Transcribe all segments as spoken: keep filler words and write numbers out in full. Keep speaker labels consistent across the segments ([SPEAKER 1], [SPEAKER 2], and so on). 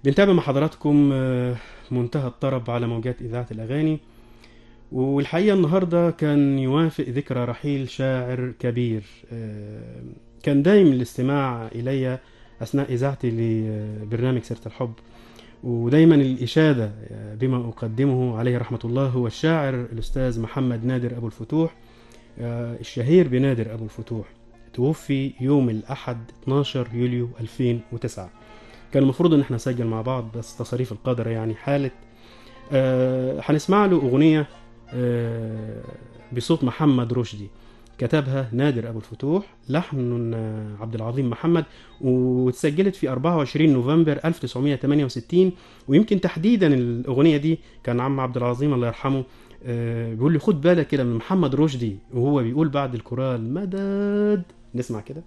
[SPEAKER 1] بنتابع مع حضراتكم آه، منتهى الطرب على موجات إذاعة الأغاني. والحقيقة النهاردة كان يوافق ذكرى رحيل شاعر كبير آه، كان دايم الاستماع إلي أثناء إذاعتي لبرنامج سيرة الحب، ودايما الإشادة بما أقدمه عليه رحمة الله هو الشاعر الأستاذ محمد نادر أبو الفتوح، آه، الشهير بنادر أبو الفتوح. توفي يوم الأحد اتناشر يوليو ألفين وتسعة. كان المفروض ان احنا نسجل مع بعض بس تصاريف القدر يعني حالة. آه، هنسمع له أغنية آه، بصوت محمد رشدي، كتبها نادر أبو الفتوح، لحن آه، عبد العظيم محمد، واتسجلت في أربعة وعشرين نوفمبر ألف وتسعمائة وثمانية وستين. ويمكن تحديدا الأغنية دي كان عم عبد العظيم الله يرحمه آه، بيقول لي خد بالك كده من محمد رشدي وهو بيقول بعد الكورال مدد. نسمع كده.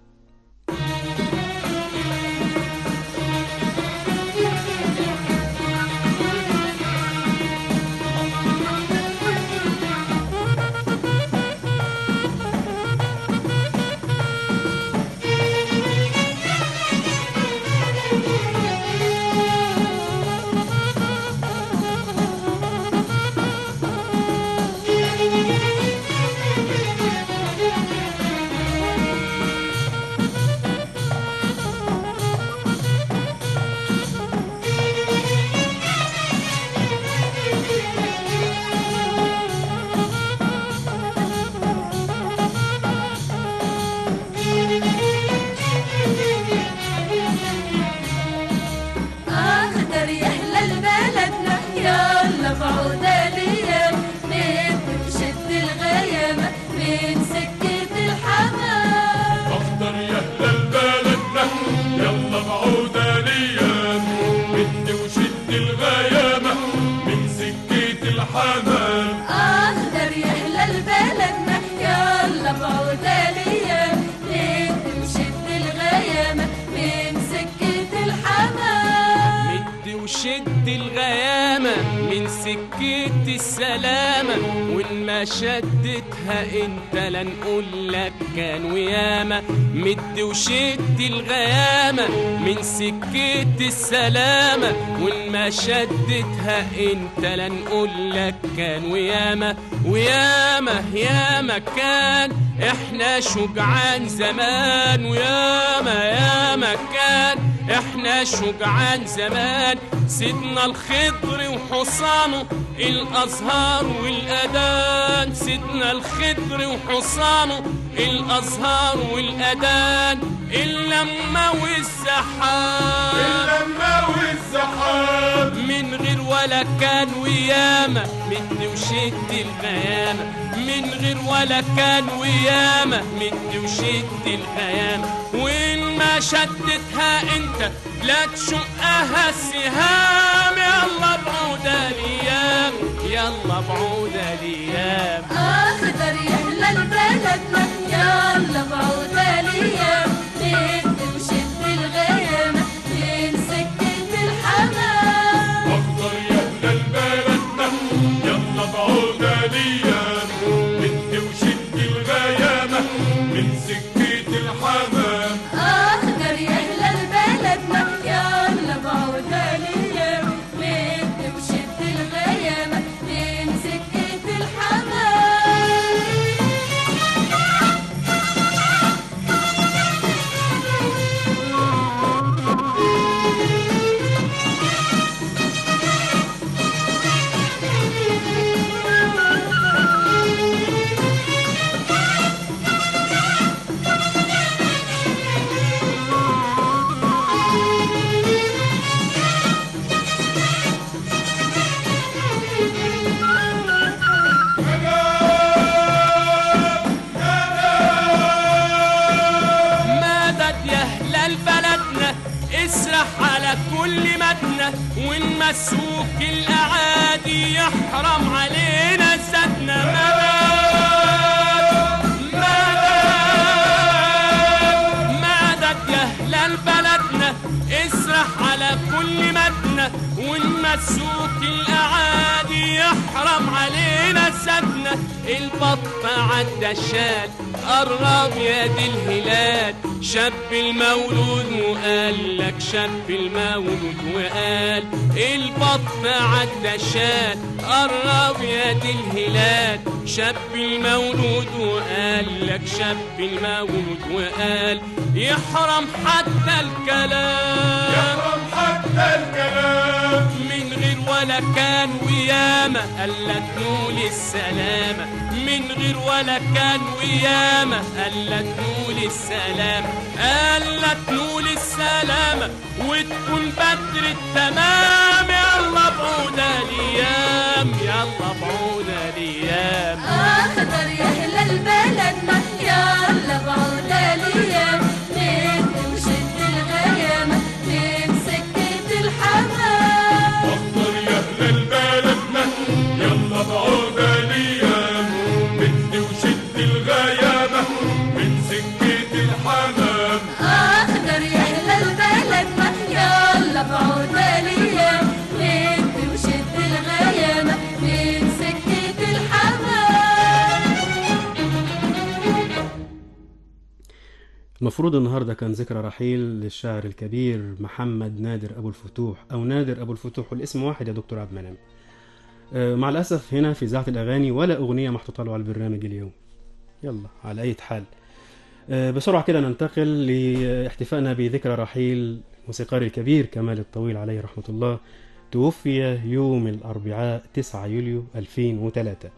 [SPEAKER 2] شد الغيامة من سكة السلامة، وإن ما شدتها انت لا نقول لك كان وياما. مد وشد الغيامة من سكة السلامة، وإن ما شدتها انت لا نقول لك كان وياما. وياما ياما كان احنا شجعان زمان، وياما ياما كان احنا شجعان زمان. سيدنا الخضر وحصانه الازهار والاذان، سيدنا الخضر وحصانه الازهار والاذان. اللمة والسحاب
[SPEAKER 3] اللمة والسحاب
[SPEAKER 2] من غير ولا كان وياما. مد وشد الغيامة من غير ولا كان وياما. مد وشد الغيامة وإن ما شدتها انت لا تشقها السهام. يلا بعود الايام يلا بعود الايام.
[SPEAKER 4] اخضر يحلى البلدنا يلا بعود الايام. مد وشد الغيامة من سكة الحمام.
[SPEAKER 3] اخضر يحلى البلدنا يلا بعود الايام. مد وشد الغيامة من سكة الحمام.
[SPEAKER 4] اخضر يحلى البلدنا يلا بعود الايام. مد وشد الغيامة من سكة الحمام.
[SPEAKER 2] اسرح على كل مدنة وإن مسوك الأعادي يحرم علينا زادنا. مدد مدد يا هلال بلدنا اسرح على كل مدنة وإن مسوك الأعادي يحرم علينا زادنا. البط عدى شال قرب يا دي الهلال شاب المولود وقال لك شاب المولود وقال البطن عدى شال قرب يا دي الهلال شاب المولود وقال لك شاب المولود وقال يحرم حتى الكلام
[SPEAKER 3] يحرم حتى الكلام
[SPEAKER 2] من غير ولا كان وياما قالت نول السلامة من غير ولا كان وياما قالت نول السلامة قالت نول السلامة وتكون بدر التمام يلا بعود الايام يلا بعود الايام
[SPEAKER 4] اخضر يحلى البلدنا يلا بعود الايام ندي وشد الغيامة من سكة الحمام
[SPEAKER 3] اخضر يا اهل البلدنا يلا بعود الايام بدي وشد الغيامة من سكة الحمام
[SPEAKER 4] اخضر يحلى البلدنا يلا بعود الايام ندي وشد الغيامة من سكة الحمام.
[SPEAKER 1] المفروض النهارده كان ذكرى رحيل للشاعر الكبير محمد نادر ابو الفتوح او نادر ابو الفتوح، والاسم واحد يا دكتور عبد المنعم. آه، مع الاسف هنا في اذاعه الاغاني ولا اغنيه محطوطه له على البرنامج اليوم. يلا على اي حال آه، بسرعه كده ننتقل لاحتفائنا بذكرى رحيل الموسيقار الكبير كمال الطويل عليه رحمه الله. توفي يوم الاربعاء تسعة يوليو ألفين وثلاثة.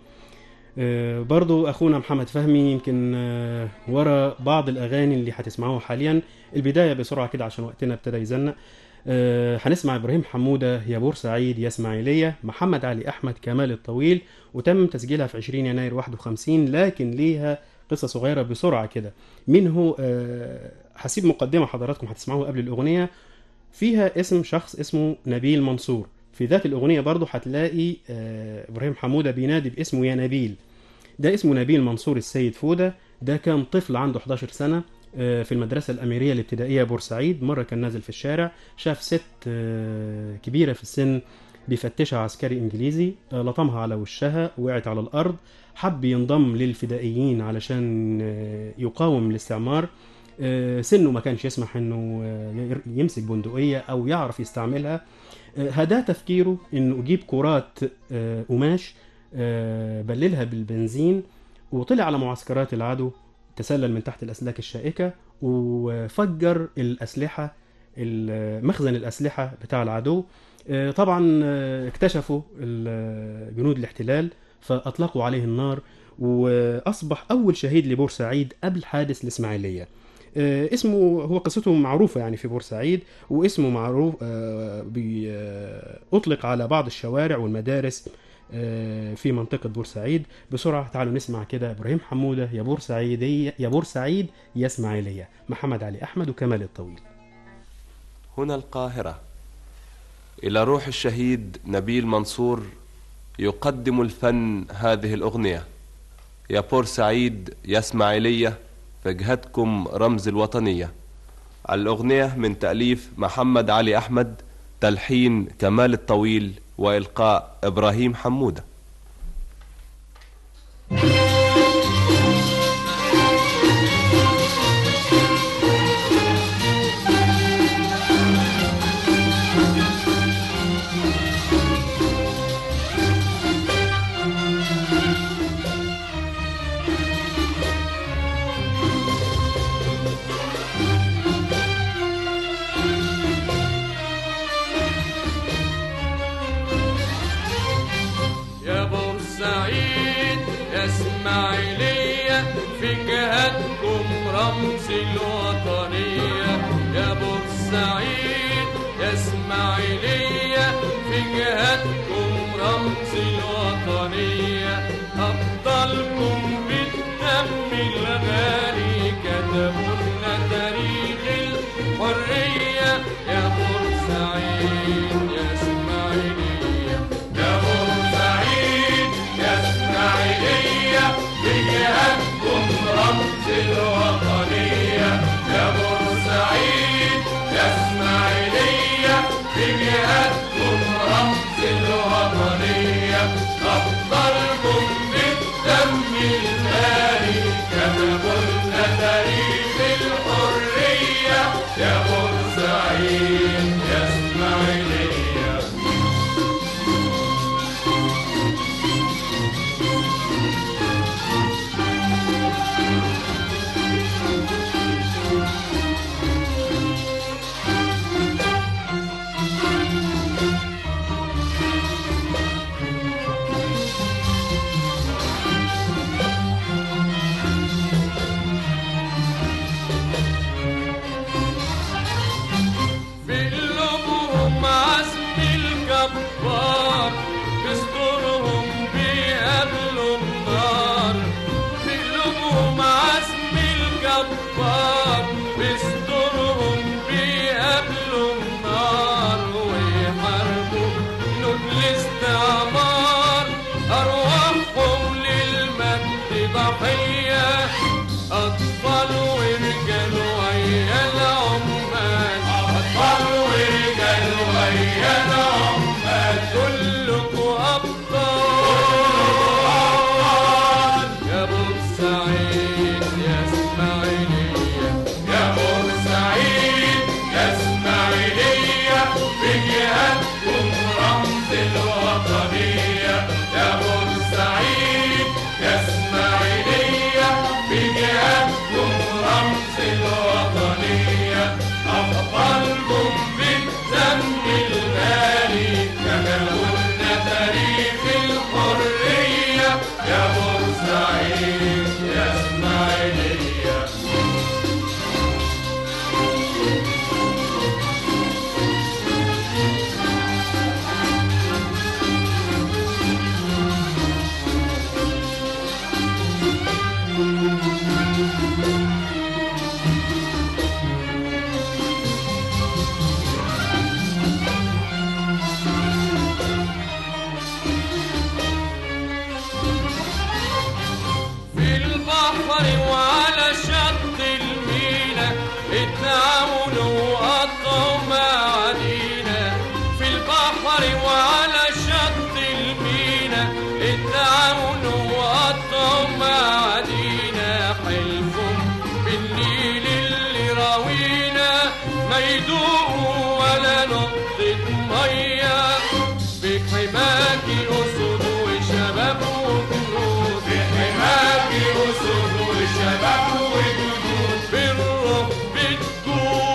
[SPEAKER 1] آه، برضو أخونا محمد فهمي يمكن آه، ورا بعض الأغاني اللي هتسمعوها حاليا. البداية بسرعة كده عشان وقتنا ابتدى يزنق. آه، هنسمع إبراهيم حمودة يا بورسعيد يا إسماعيلية، محمد علي أحمد كمال الطويل، وتم تسجيلها في عشرين يناير واحد وخمسين، لكن ليها قصة صغيرة بسرعة كده. منه آه، هسيب مقدمة حضراتكم هتسمعوها قبل الأغنية فيها اسم شخص اسمه نبيل منصور. في ذات الأغنية برضو هتلاقي آه، إبراهيم حمودة بينادي باسمه يا نبيل. ده اسمه نبيل منصور السيد فودة. ده كان طفل عنده حداشر سنة آه، في المدرسة الأميرية الابتدائية بورسعيد. مرة كان نازل في الشارع شاف ست آه، كبيرة في السن بيفتشها عسكري إنجليزي، آه، لطمها على وشها وقعت على الأرض. حب ينضم للفدائيين علشان آه، يقاوم الاستعمار. آه، سنه ما كانش يسمح انه آه، يمسك بندقية او يعرف يستعملها. آه، هدا تفكيره انه يجيب كرات آه، قماش آه، بللها بالبنزين وطلع على معسكرات العدو، تسلل من تحت الأسلاك الشائكة وفجر الأسلحة مخزن الأسلحة بتاع العدو. آه، طبعا آه، اكتشفوا ال- جنود الاحتلال فأطلقوا عليه النار، وأصبح أول شهيد لبورسعيد قبل حادث الإسماعيلية. آه، اسمه هو قصته معروفة يعني في بورسعيد، واسمه معروف آه، بي- آه، أطلق على بعض الشوارع والمدارس آه، في منطقة بورسعيد. بسرعة تعالوا نسمع كده إبراهيم حمودة يا بورسعيدية يا بورسعيد يا إسماعيلية، محمد علي أحمد وكمال الطويل.
[SPEAKER 5] هنا القاهرة، إلى روح الشهيد نبيل منصور يقدم الفن هذه الأغنية. يا بورسعيد يا إسماعيلية في جهتكم رمز الوطنية. الأغنية من تأليف محمد علي أحمد، تلحين كمال الطويل، وإلقاء إبراهيم حمودة.
[SPEAKER 2] يا بورسعيد يا اسماعيلية في جهتكم رمز الوطنية. يا بورسعيد يا اسماعيلية في جهتكم رمز الوطنية. أبطالكم بالدم الغالي كتبوا لنا تاريخ الحرية. يا بورسعيد يا اسماعيلية
[SPEAKER 3] يا بورسعيد يا اسماعيلية بجهتكم رمز الوطنية. يا بورسعيد يا اسماعيلية بجهتكم رمز الوطنية. أفضل بجهادكم رمز الوطنية يا بورسعيد يا اسماعيلية بجهادكم رمز الوطنية أبطالكم بالدم الغالي كتبولنا تاريخ الحرية يا بورسعيد يا اسماعيلية
[SPEAKER 2] وعلى شط المينا اتعاونوا وقطعوا معادينا في البحر وعلى شط المينا اتعاونوا وقطعوا معادينا حلفهم بالنيل اللي راوينا ما يدوقوا ولا نقطة مية بحماكي أسود وشباب وجنود
[SPEAKER 3] بحماكي أسود وشباب وجنود
[SPEAKER 2] بالروح بتجود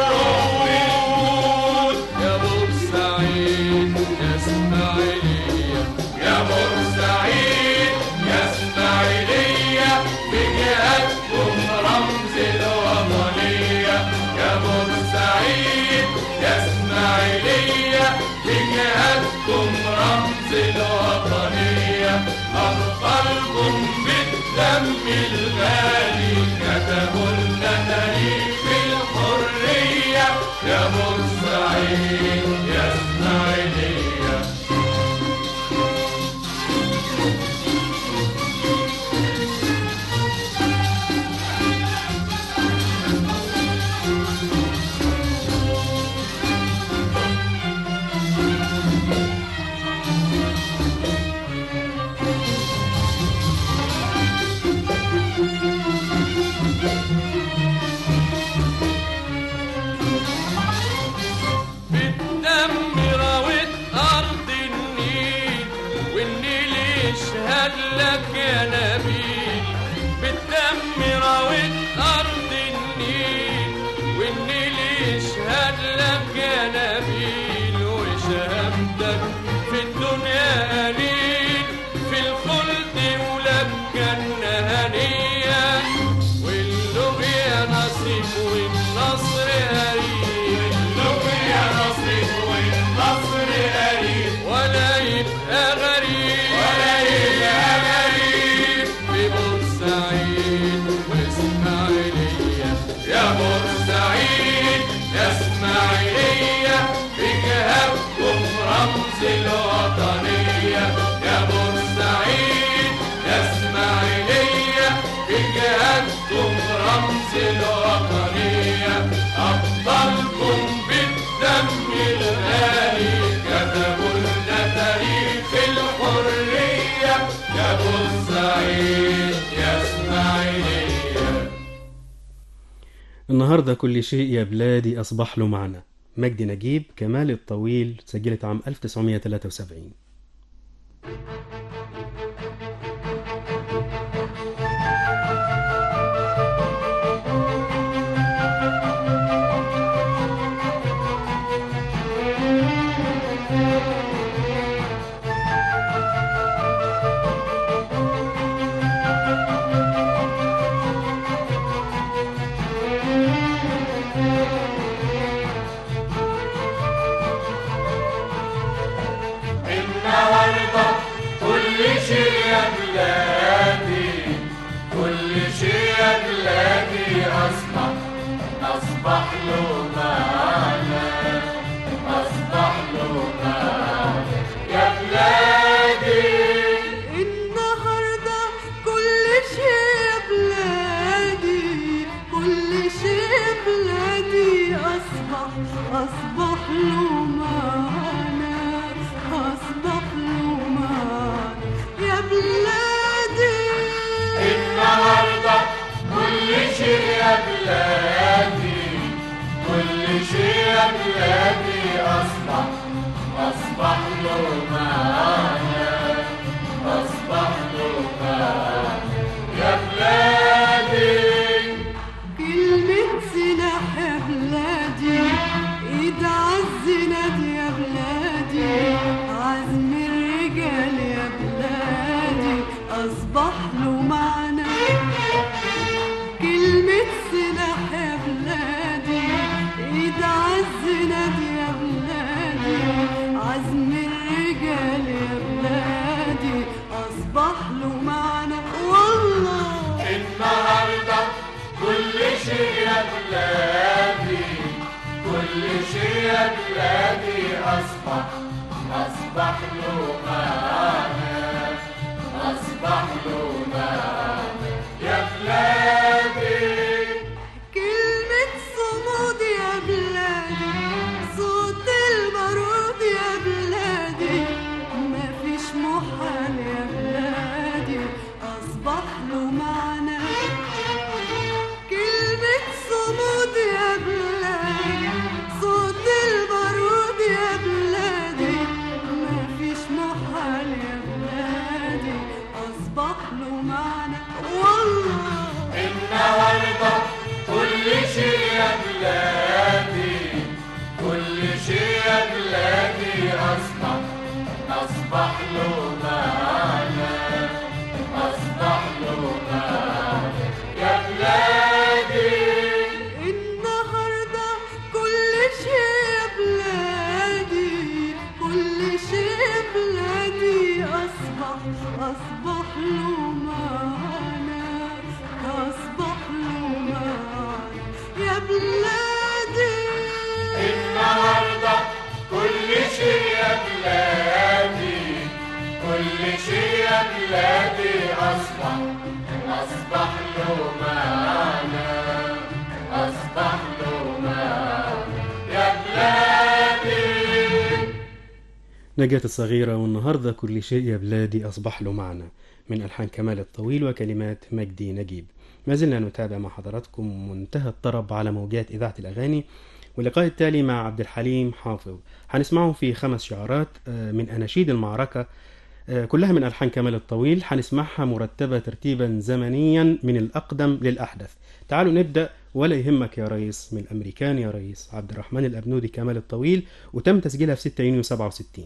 [SPEAKER 3] بالروح
[SPEAKER 2] يا بورسعيد يا اسماعيلية
[SPEAKER 3] يا بورسعيد يا اسماعيلية بجهادكم رمز الوطنية يا بورسعيد يا اسماعيلية بجهادكم رمز الوطنية أبطالكم بالدم الغالي كتبوا لنا تاريخ الحرية يا بورسعيد يا اسماعيلية
[SPEAKER 2] بالدم راوت أرض النيل والنيل يشهد لك يا نبيل بالدم راوت أرض النيل والنيل يشهد لك يا نبيل وشهادتك في الدنيا قليل في الخلد ولك جنة هنية واللقيا نصيب والنصر قريب
[SPEAKER 3] يا نصيب والنصر قريب
[SPEAKER 2] ولا يبقى غريب
[SPEAKER 3] ولا يبقى غريب
[SPEAKER 2] في بورسعيد واسماعيلية
[SPEAKER 3] يا بورسعيد يا اسماعيلية بجهادكم رمز الوطنية يا بورسعيد يا اسماعيلية بجهادكم رمز الوطنية أبطالكم بالدم الغالي كتبوا لنا تاريخ الحرية يا بورسعيد يا اسماعيلية
[SPEAKER 1] النهاردة كل شيء يا بلادي أصبح له معنى. مجدي نجيب، كمال الطويل، سجلت عام ألف وتسعمائة وثلاثة وسبعين.
[SPEAKER 3] من أصبح أصبح له معنى أصبح له معنى يا بلادي.
[SPEAKER 4] كلمة صمود يا بلادي، صوت البارود يا بلادي، مفيش محال يا بلادي أصبح له معنى. كلمة صمود يا بلادي، صوت البارود يا بلادي، مفيش محال يا بلادي أصبح له معنى. والله
[SPEAKER 3] النهارده كل شيء يا بلادي، كل شيء يا بلادي أصبح أصبح له معنى أصبح له معنى يا بلادي.
[SPEAKER 4] النهارده كل شيء يا بلادي، كل شيء يا بلادي أصبح أصبح له معنى أصبح له معنى يا بلادي.
[SPEAKER 3] النهارده كل شيء يا بلادي، كل شيء يا بلادي أصبح أصبح له معنى أصبح له معنى يا بلادي.
[SPEAKER 1] نجاة الصغيرة والنهاردة كل شيء يا بلادي أصبح له معنى، من ألحان كمال الطويل وكلمات مجدي نجيب. ما زلنا نتابع مع حضراتكم منتهى الطرب على موجات إذاعة الأغاني، واللقاء التالي مع عبد الحليم حافظ هنسمعه في خمس شعارات من أناشيد المعركة، كلها من ألحان كمال الطويل. هنسمعها مرتبة ترتيبا زمنيا من الأقدم للأحدث. تعالوا نبدأ. ولا يهمك يا ريس من الأمريكان يا ريس، عبد الرحمن الأبنودي كمال الطويل، وتم تسجيلها في ستة يونيو سبعة وستين.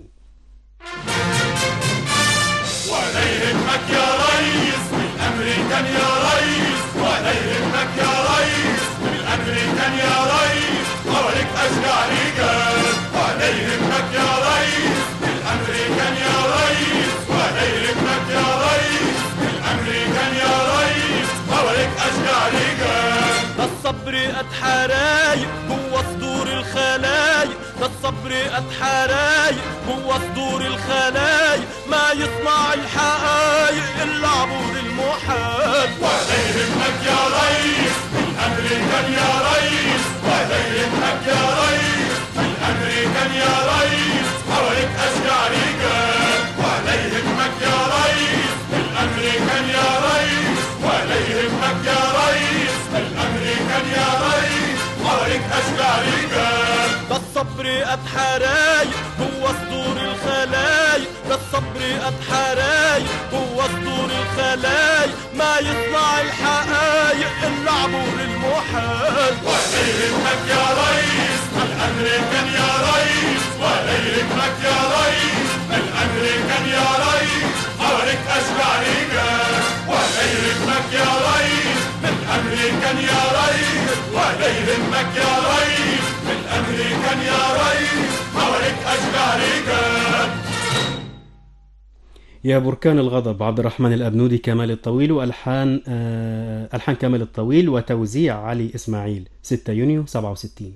[SPEAKER 3] ولا يهمك يا ريس من الأمريكان يا ريس، ولا يهمك يا ريس من الأمريكان يا ريس، حواليك أشجع رجال. ولا يهمك يا ريس من الأمريكان يا ريس، ولا يهمك يا ريس من الأمريكان يا ريس، حواليك أشجع رجال.
[SPEAKER 2] ده الصبر قد حرايق جوا صدور الخلايق، ده الصبر قد حرايق جوا صدور الخلايق، ما يصنع الحقايق الا عبور المحال.
[SPEAKER 3] ولا يهمك يا ريس من الأمريكان يا ريس، ولا يهمك يا ريس من الأمريكان يا ريس، حواليك أشجع رجال. ولا يهمك يا ريس من الأمريكان يا ريس، ولا يهمك يا ريس من الأمريكان يا ريس، حواليك أشجع رجال.
[SPEAKER 2] ده الصبر قد حرايق جوا صدور الخلايق، ده الصبر قد حرايق جوا صدور الخلايق، ما يصنع الحقايق الا عبور المحال.
[SPEAKER 3] ولا يهمك يا ريس من الأمريكان يا ريس، ولا يهمك يا ريس من الأمريكان يا ريس، حواليك أشجع رجال. ولا يهمك يا ريس من الأمريكان يا ريس، ولا يهمك يا ريس من الأمريكان يا ريس، حواليك أشجع رجال.
[SPEAKER 1] يا بركان الغضب عبد الرحمن الأبنودي كمال الطويل، وألحان آه ألحان كمال الطويل وتوزيع علي إسماعيل، ستة يونيو سبعة وستين.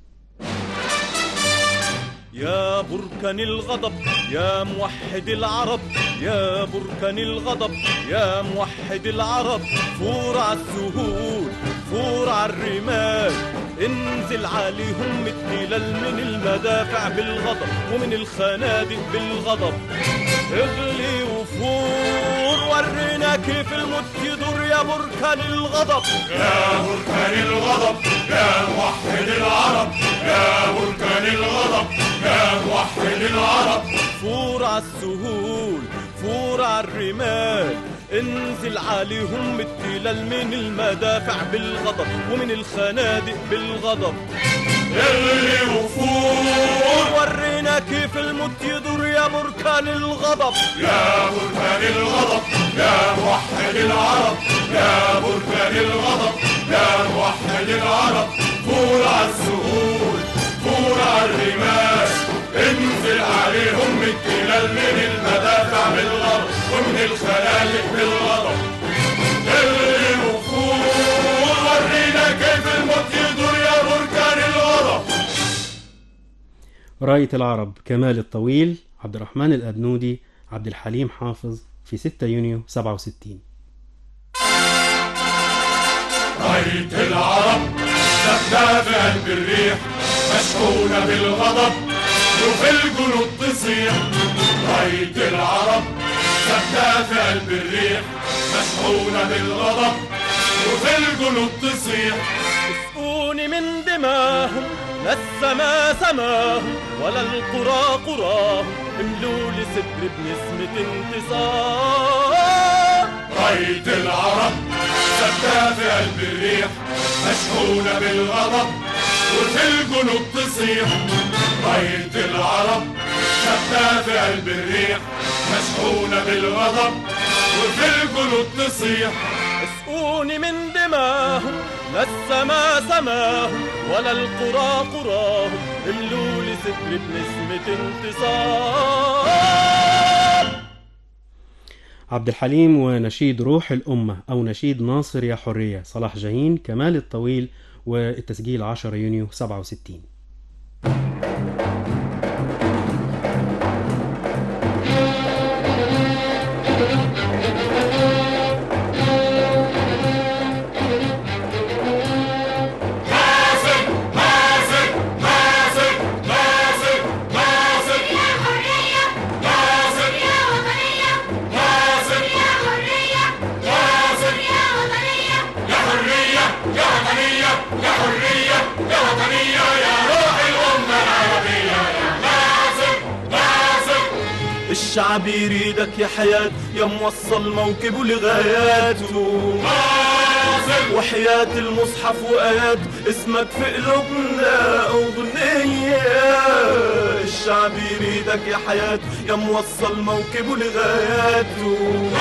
[SPEAKER 2] يا بركان الغضب يا موحد العرب، يا بركان الغضب يا موحد العرب، فور على السهول فور على الرمال، انزل عليهم التلال من المدافع بالغضب ومن الخنادق بالغضب، اغلي وفور ورينا كيف الموت يدور يا بركان الغضب.
[SPEAKER 3] يا بركان الغضب يا موحد العرب، يا بركان الغضب يا موحد العرب،
[SPEAKER 2] فور على السهول فور على الرمال، انزل عليهم التلال من المدافع بالغضب ومن الخنادق بالغضب،
[SPEAKER 3] اغلي وفور
[SPEAKER 2] ورينا كيف الموت يدور يا بركان الغضب.
[SPEAKER 3] يا بركان الغضب يا موحد العرب، يا بركان الغضب يا موحد العرب، فور على السهول فور على الرمال، انزل عليهم التلال من المدافع بالغضب ومن الخنادق بالغضب، اغلي وفور ورينا كيف الموت يدور يا بركان الغضب.
[SPEAKER 1] راية العرب كمال الطويل، عبد الرحمن الأبنودي، عبد الحليم حافظ في ستة يونيو سبعة وستين.
[SPEAKER 3] راية العرب ثابتة في قلب الريح، مشحونة بالغضب وفي الجنود تصيح. راية العرب ثابتة في قلب الريح، مشحونة بالغضب وفي الجنود تصيح.
[SPEAKER 2] اسقوني من دماهم لا السما سماهم ولا القرى قراهم، املوا لي صدر بنسمة انتصار.
[SPEAKER 3] راية العرب ثابتة في قلب الريح، مشحونة بالغضب وفي الجنود تصيح. راية العرب ثابتة في قلب الريح، مشحونة بالغضب وفي الجنود تصيح.
[SPEAKER 2] اسقوني من دماهم لا السما سماهم ولا القرى قراهم، املوا لي صدر بنسمة انتصار.
[SPEAKER 1] عبد الحليم ونشيد روح الأمة أو نشيد ناصر يا حرية، صلاح جاهين، كمال الطويل، والتسجيل عشرة يونيو سبعة وستين.
[SPEAKER 2] الشعب يريدك يا حياة، يا موصل موكبه لغاياته. وحياة المصحف وآيات اسمك في قلوبنا أغنية. الشعب يريدك يا حياة، يا موصل موكبه لغاياته.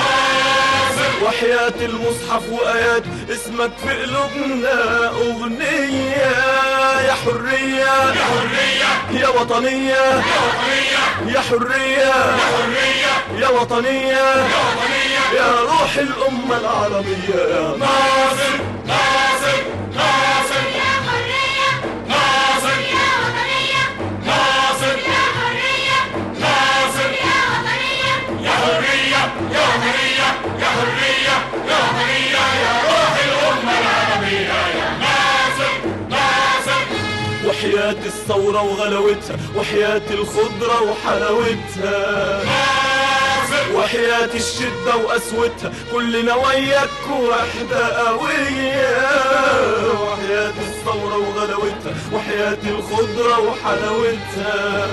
[SPEAKER 2] وحياة المصحف وآيات اسمك في قلوبنا أغنية. يا حرية
[SPEAKER 3] يا حرية
[SPEAKER 2] يا وطنية
[SPEAKER 3] يا وطنية
[SPEAKER 2] يا حرية
[SPEAKER 3] يا حرية
[SPEAKER 2] يا وطنية
[SPEAKER 3] يا وطنية
[SPEAKER 2] يا روح الأمة العربية. يا
[SPEAKER 3] ناصر ناصر ناصر
[SPEAKER 4] يا حرية
[SPEAKER 3] ناصر
[SPEAKER 4] يا وطنية
[SPEAKER 3] ناصر
[SPEAKER 4] يا حرية
[SPEAKER 3] ناصر
[SPEAKER 4] يا وطنية
[SPEAKER 3] يا حرية يا وطنية يا حرية يا وطنية يا روح الأمة العربية. يا ناصر ناصر
[SPEAKER 2] وحياة الثورة وغلاوتها، وحياة الخضرة وحلاوتها، وحياة الشدة وقسوتها، كلنا وياك وحدة قوية. وحياة الثورة وغلاوتها، وحياة الخضرة وحلاوتها،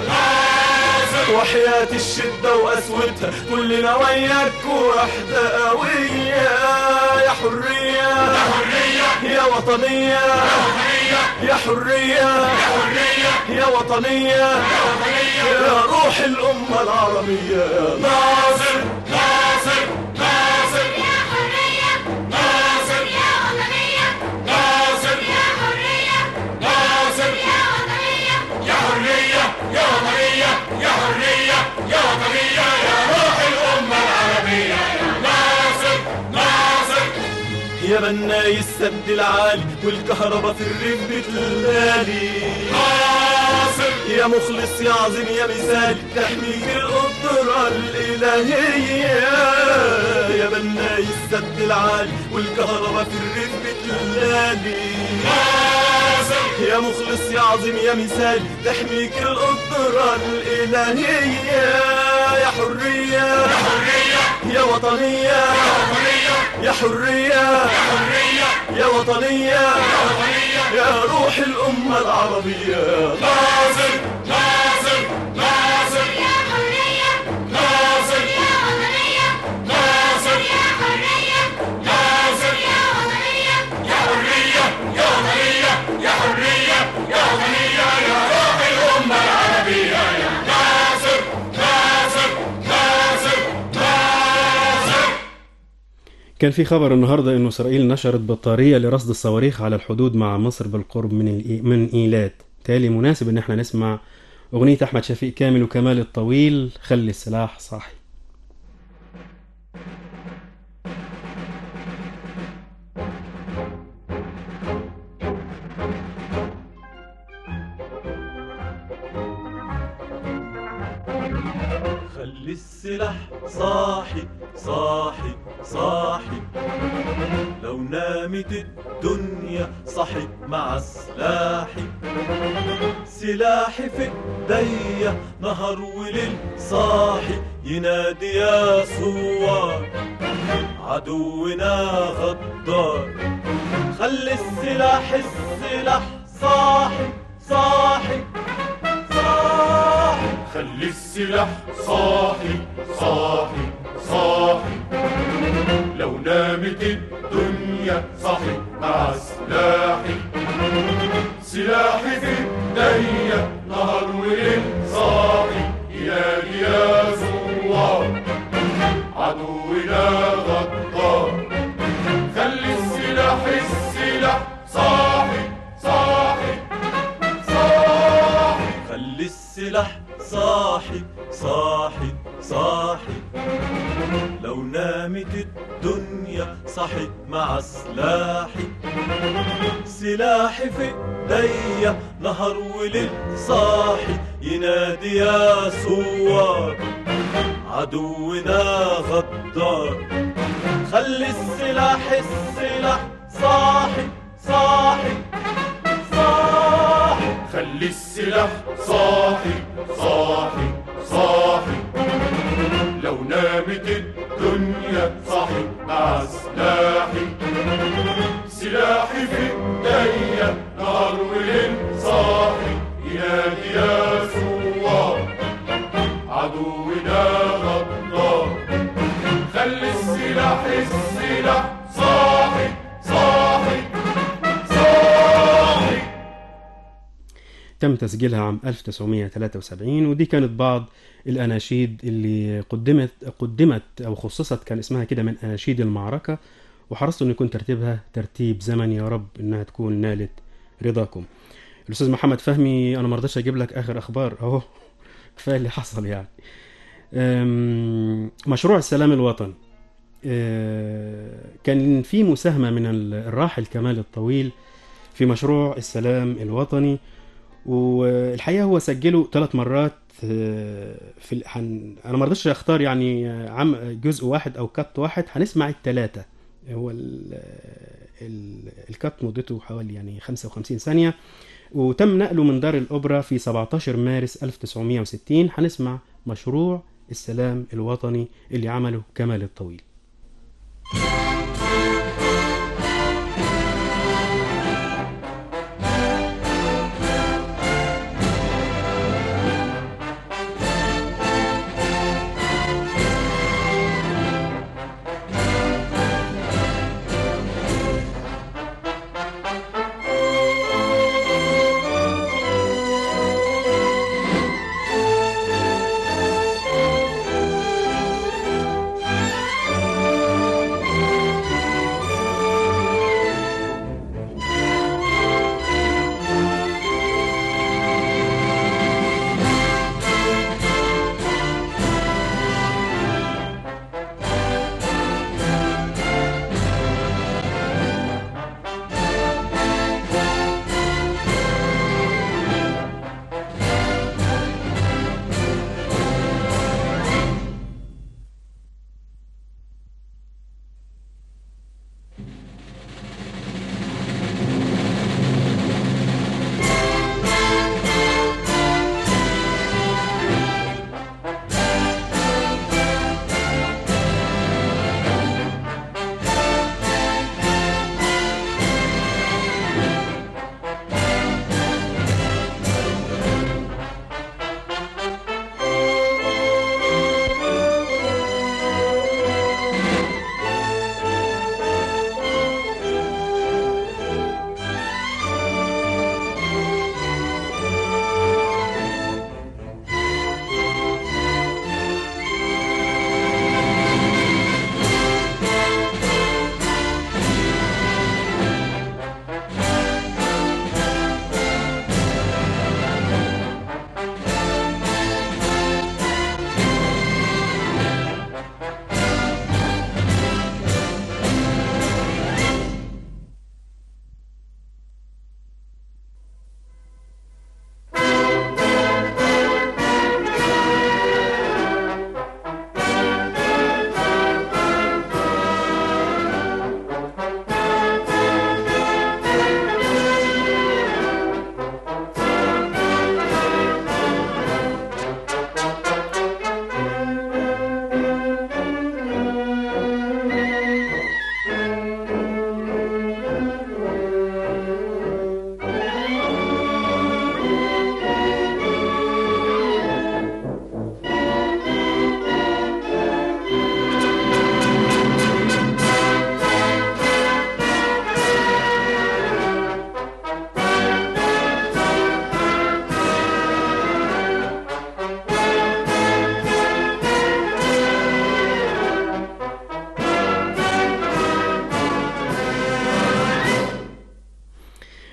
[SPEAKER 2] وحياة الشدة وقسوتها، كلنا وياك وحدة قوية. يا حرية
[SPEAKER 3] يا حرية
[SPEAKER 2] يا وطنية
[SPEAKER 3] يا وطنية
[SPEAKER 2] يا حرية
[SPEAKER 3] يا حرية
[SPEAKER 2] يا وطنية
[SPEAKER 3] يا وطنية
[SPEAKER 2] يا روح الأمة العربية.
[SPEAKER 3] ناصر ناصر ناصر
[SPEAKER 4] يا حرية
[SPEAKER 3] ناصر
[SPEAKER 4] يا وطنية
[SPEAKER 3] ناصر
[SPEAKER 4] يا حرية
[SPEAKER 3] ناصر
[SPEAKER 4] يا وطنية
[SPEAKER 3] يا حرية يا وطنية يا حرية يا وطنية يا روح الأمة العربية. يا ناصر ناصر
[SPEAKER 2] يا بناي السد العالي والكهرباء في الريف بتلالي.
[SPEAKER 3] ناصر
[SPEAKER 2] يا مخلص يا عظيم يا مثالي، تحميك القدرة الإلهية. يا بناي السد العالي والكهرباء في الريف بتلالي.
[SPEAKER 3] ناصر
[SPEAKER 2] يا مخلص يا عظيم يا مثالي، تحميك القدرة الإلهية. يا حرية
[SPEAKER 3] يا حرية
[SPEAKER 2] يا وطنية
[SPEAKER 3] يا وطنية
[SPEAKER 2] يا حرية
[SPEAKER 3] يا حرية
[SPEAKER 2] يا وطنية
[SPEAKER 3] يا وطنية
[SPEAKER 2] يا روح الأمة العربية.
[SPEAKER 3] ناصر ناصر ناصر
[SPEAKER 4] يا حرية
[SPEAKER 3] ناصر
[SPEAKER 4] يا وطنية
[SPEAKER 3] ناصر
[SPEAKER 4] يا حرية
[SPEAKER 3] ناصر
[SPEAKER 4] يا وطنية
[SPEAKER 3] يا حرية يا وطنية يا حرية يا وطنية يا روح الأمة العربية. يا ناصر ناصر ناصر ناصر
[SPEAKER 1] كان في خبر النهاردة إنه إسرائيل نشرت بطارية لرصد الصواريخ على الحدود مع مصر بالقرب من الإي- من إيلات. تالي مناسب إن احنا نسمع أغنية أحمد شفيق كامل وكمال الطويل، خلي السلاح صاحي.
[SPEAKER 2] خلي السلاح صاحي صاحي صاحي، لو نامت الدنيا صحي مع سلاحي. سلاحي في ايديا نهار وليل صاحي، ينادي يا ثوار عدونا غدار. خلي السلاح السلاح صاحي صاحي صاحي،
[SPEAKER 3] خلي السلاح صاحي صاحي صاحي، لو نامت الدنيا صاحي مع سلاحي. سلاحي في ايديا نهار وليل صاحي، ينادي يا ثوار عدونا غدار. خلي السلاح السلاح صاحي صاحي صاحي،
[SPEAKER 2] خلي السلاح صاحي صاحي صاحي، لو نامت الدنيا صحي مع سلاحي. سلاحي في ايديا نهار وليل صاحي، ينادي يا ثوار عدونا غدار. خلي السلاح السلاح صاحي صاحي صاحي،
[SPEAKER 3] خلي السلاح صاحي صاحي صاحي، لو نامت الدنيا صاحي مع سلاحي. سلاحي في ايديا نهار وليل صاحي، ينادي يا ثوار عدونا غدار. خلي السلاح السلاح صاحي صاحي صاحي.
[SPEAKER 1] تم تسجيلها عام ألف وتسعمائة وثلاثة وسبعين، ودي كانت بعض الأناشيد اللي قدمت قدمت أو خصصت كان اسمها كده من أناشيد المعركة، وحرصت أن يكون ترتيبها ترتيب زمني، يا رب أنها تكون نالت رضاكم. الأستاذ محمد فهمي، أنا مرضاش أجيب لك آخر أخبار أهو، كفاية اللي حصل يعني. مشروع السلام الوطني كان في مساهمة من الراحل كمال الطويل في مشروع السلام الوطني، والحقيقة هو سجله ثلاث مرات في ال... هن... أنا ما رضيتش أختار يعني عم جزء واحد أو كات واحد، هنسمع الثلاثة. هو ال... ال... الكات مدته حوالي يعني خمسة وخمسين ثانية، وتم نقله من دار الأوبرا في سبعة عشر مارس ألف وتسعمائة وستين. هنسمع مشروع السلام الوطني اللي عمله كمال الطويل.
[SPEAKER 3] خلي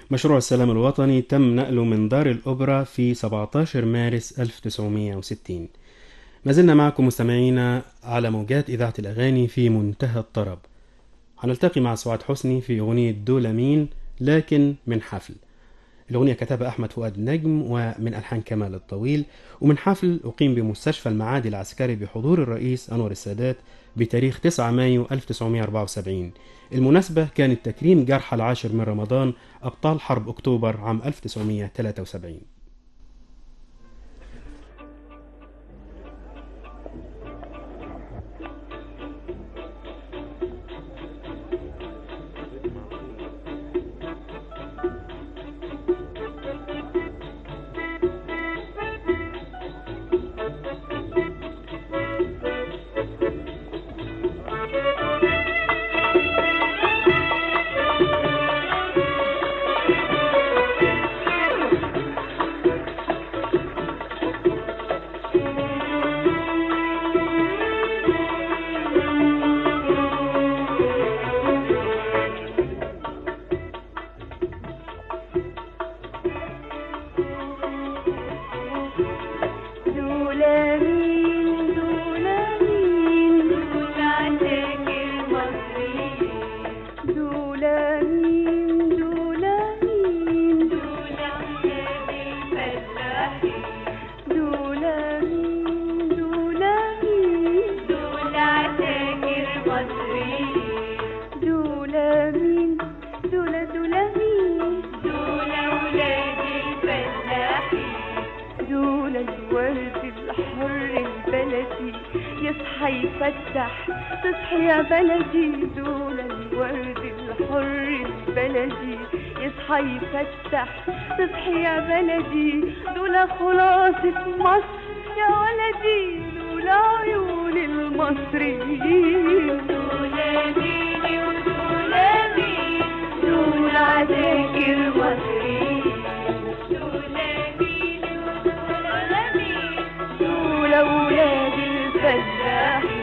[SPEAKER 1] مشروع السلام الوطني تم نقله من دار الأوبرا في سبعة عشر مارس ألف وتسعمائة وستين. ما زلنا معكم مستمعينا على موجات إذاعة الأغاني في منتهى الطرب. هنلتقي مع سعاد حسني في أغنية دولامين لكن من حفل. الأغنية كتبها أحمد فؤاد نجم ومن ألحان كمال الطويل، ومن حفل أقيم بمستشفى المعادي العسكري بحضور الرئيس أنور السادات بتاريخ تسعة مايو ألف وتسعمائة وأربعة وسبعين. المناسبة كانت تكريم جرحى العاشر من رمضان أبطال حرب أكتوبر عام ألف وتسعمائة وثلاثة وسبعين.
[SPEAKER 6] تصحي يا بلدي دول الورد الحر البلدي، يصحى يفتح تصحي يا بلدي، دول خلاصة مصر يا ولدي، دول عيون المصريين، دول مين ودول مين، دول عساكر مصريين، دول مين ودول مين، دول أولاد الفلاحين.